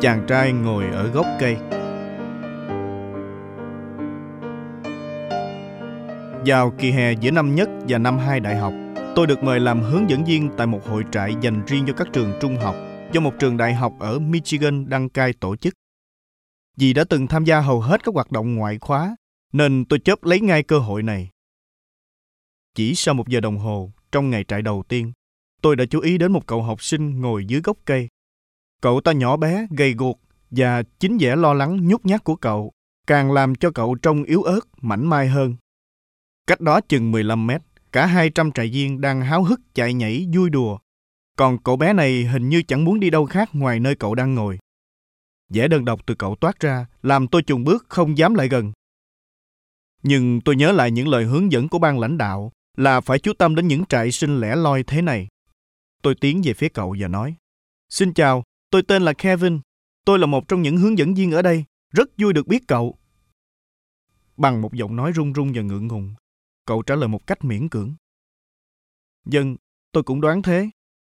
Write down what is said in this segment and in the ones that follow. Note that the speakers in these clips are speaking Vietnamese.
Chàng trai ngồi ở gốc cây. Vào kỳ hè giữa năm nhất và năm 2 đại học, tôi được mời làm hướng dẫn viên tại một hội trại dành riêng cho các trường trung học do một trường đại học ở Michigan đăng cai tổ chức. Vì đã từng tham gia hầu hết các hoạt động ngoại khóa, nên tôi chớp lấy ngay cơ hội này. Chỉ sau 1 giờ đồng hồ trong ngày trại đầu tiên, tôi đã chú ý đến một cậu học sinh ngồi dưới gốc cây. Cậu ta nhỏ bé, gầy guộc và chính vẻ lo lắng nhút nhát của cậu càng làm cho cậu trông yếu ớt, mảnh mai hơn. Cách đó chừng 15 mét, cả 200 trại viên đang háo hức chạy nhảy vui đùa. Còn cậu bé này hình như chẳng muốn đi đâu khác ngoài nơi cậu đang ngồi. Vẻ đơn độc từ cậu toát ra làm tôi chùn bước không dám lại gần. Nhưng tôi nhớ lại những lời hướng dẫn của ban lãnh đạo là phải chú tâm đến những trại sinh lẻ loi thế này. Tôi tiến về phía cậu và nói: "Xin chào, tôi tên là Kevin. Tôi là một trong những hướng dẫn viên ở đây. Rất vui được biết cậu." Bằng một giọng nói run run và ngượng ngùng, cậu trả lời một cách miễn cưỡng: "Vâng, tôi cũng đoán thế."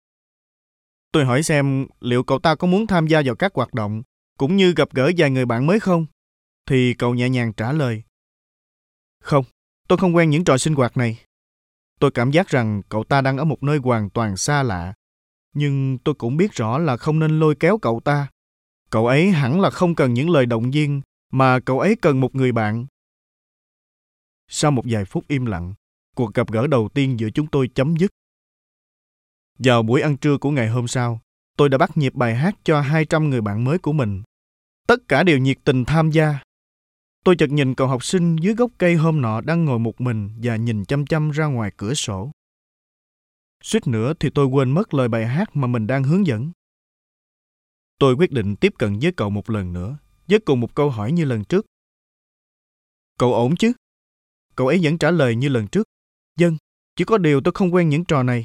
Tôi hỏi xem liệu cậu ta có muốn tham gia vào các hoạt động, cũng như gặp gỡ vài người bạn mới không? Thì cậu nhẹ nhàng trả lời: "Không, tôi không quen những trò sinh hoạt này." Tôi cảm giác rằng cậu ta đang ở một nơi hoàn toàn xa lạ, nhưng tôi cũng biết rõ là không nên lôi kéo cậu ta. Cậu ấy hẳn là không cần những lời động viên, mà cậu ấy cần một người bạn. Sau một vài phút im lặng, cuộc gặp gỡ đầu tiên giữa chúng tôi chấm dứt. Vào buổi ăn trưa của ngày hôm sau, tôi đã bắt nhịp bài hát cho 200 người bạn mới của mình. Tất cả đều nhiệt tình tham gia. Tôi chợt nhìn cậu học sinh dưới gốc cây hôm nọ đang ngồi một mình và nhìn chăm chăm ra ngoài cửa sổ. Suýt nữa thì tôi quên mất lời bài hát mà mình đang hướng dẫn. Tôi quyết định tiếp cận với cậu một lần nữa, với cùng một câu hỏi như lần trước. "Cậu ổn chứ?" Cậu ấy vẫn trả lời như lần trước: "Vâng, chỉ có điều tôi không quen những trò này."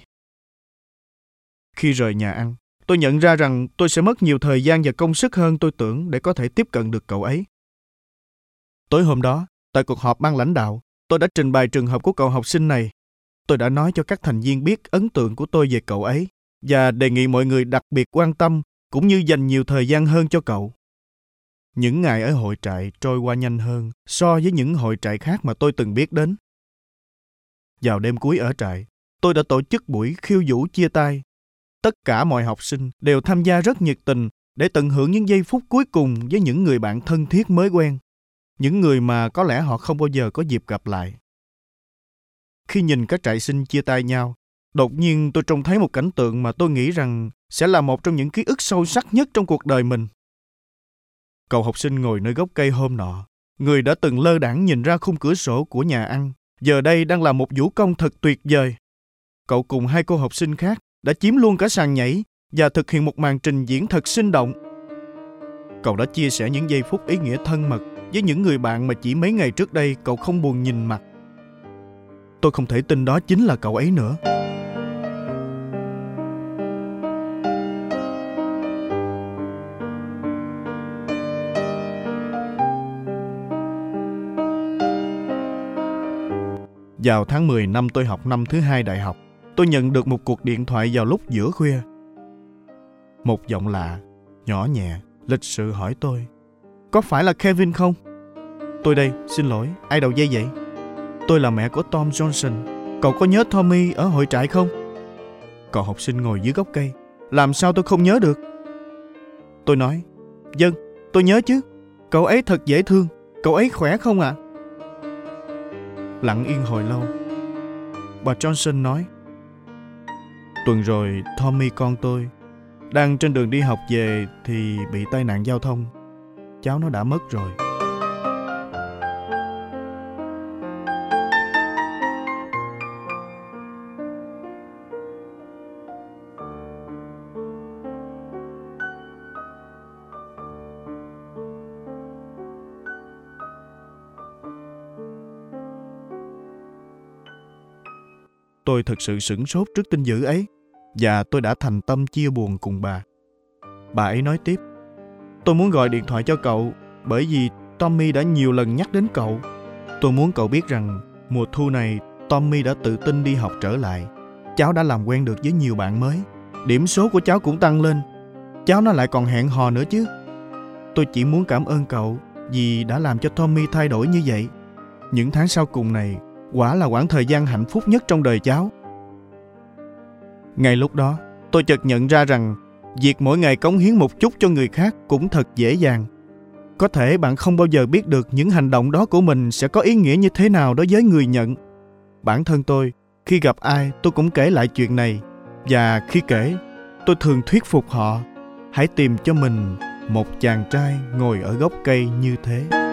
Khi rời nhà ăn, tôi nhận ra rằng tôi sẽ mất nhiều thời gian và công sức hơn tôi tưởng để có thể tiếp cận được cậu ấy. Tối hôm đó, tại cuộc họp ban lãnh đạo, tôi đã trình bày trường hợp của cậu học sinh này. Tôi đã nói cho các thành viên biết ấn tượng của tôi về cậu ấy và đề nghị mọi người đặc biệt quan tâm cũng như dành nhiều thời gian hơn cho cậu. Những ngày ở hội trại trôi qua nhanh hơn so với những hội trại khác mà tôi từng biết đến. Vào đêm cuối ở trại, tôi đã tổ chức buổi khiêu vũ chia tay. Tất cả mọi học sinh đều tham gia rất nhiệt tình để tận hưởng những giây phút cuối cùng với những người bạn thân thiết mới quen, những người mà có lẽ họ không bao giờ có dịp gặp lại. Khi nhìn các trại sinh chia tay nhau, đột nhiên tôi trông thấy một cảnh tượng mà tôi nghĩ rằng sẽ là một trong những ký ức sâu sắc nhất trong cuộc đời mình. Cậu học sinh ngồi nơi gốc cây hôm nọ, người đã từng lơ đãng nhìn ra khung cửa sổ của nhà ăn, giờ đây đang làm một vũ công thật tuyệt vời. Cậu cùng 2 cô học sinh khác đã chiếm luôn cả sàn nhảy và thực hiện một màn trình diễn thật sinh động. Cậu đã chia sẻ những giây phút ý nghĩa thân mật với những người bạn mà chỉ mấy ngày trước đây cậu không buồn nhìn mặt. Tôi không thể tin đó chính là cậu ấy nữa. Vào tháng 10 năm tôi học năm thứ 2 đại học, tôi nhận được một cuộc điện thoại vào lúc giữa khuya. Một giọng lạ, nhỏ nhẹ, lịch sự hỏi tôi: "Có phải là Kevin không?" "Tôi đây, xin lỗi, ai đầu dây vậy?" "Tôi là mẹ của Tom Johnson. Cậu có nhớ Tommy ở hội trại không?" Cậu học sinh ngồi dưới gốc cây: "Làm sao tôi không nhớ được?" Tôi nói: "Vâng, tôi nhớ chứ. Cậu ấy thật dễ thương. Cậu ấy khỏe không ạ?" Lặng yên hồi lâu, bà Johnson nói: "Tuần rồi Tommy con tôi đang trên đường đi học về thì bị tai nạn giao thông. Cháu nó đã mất rồi." Tôi thực sự sửng sốt trước tin dữ ấy, và tôi đã thành tâm chia buồn cùng bà. Bà ấy nói tiếp: "Tôi muốn gọi điện thoại cho cậu bởi vì Tommy đã nhiều lần nhắc đến cậu. Tôi muốn cậu biết rằng mùa thu này Tommy đã tự tin đi học trở lại. Cháu đã làm quen được với nhiều bạn mới. Điểm số của cháu cũng tăng lên. Cháu nó lại còn hẹn hò nữa chứ. Tôi chỉ muốn cảm ơn cậu vì đã làm cho Tommy thay đổi như vậy. Những tháng sau cùng này quả là quãng thời gian hạnh phúc nhất trong đời cháu. Ngay lúc đó, tôi chợt nhận ra rằng việc mỗi ngày cống hiến một chút cho người khác cũng thật dễ dàng. Có thể bạn không bao giờ biết được những hành động đó của mình sẽ có ý nghĩa như thế nào đối với người nhận. Bản thân tôi, khi gặp ai tôi cũng kể lại chuyện này. Và khi kể, tôi thường thuyết phục họ hãy tìm cho mình một chàng trai ngồi ở gốc cây như thế.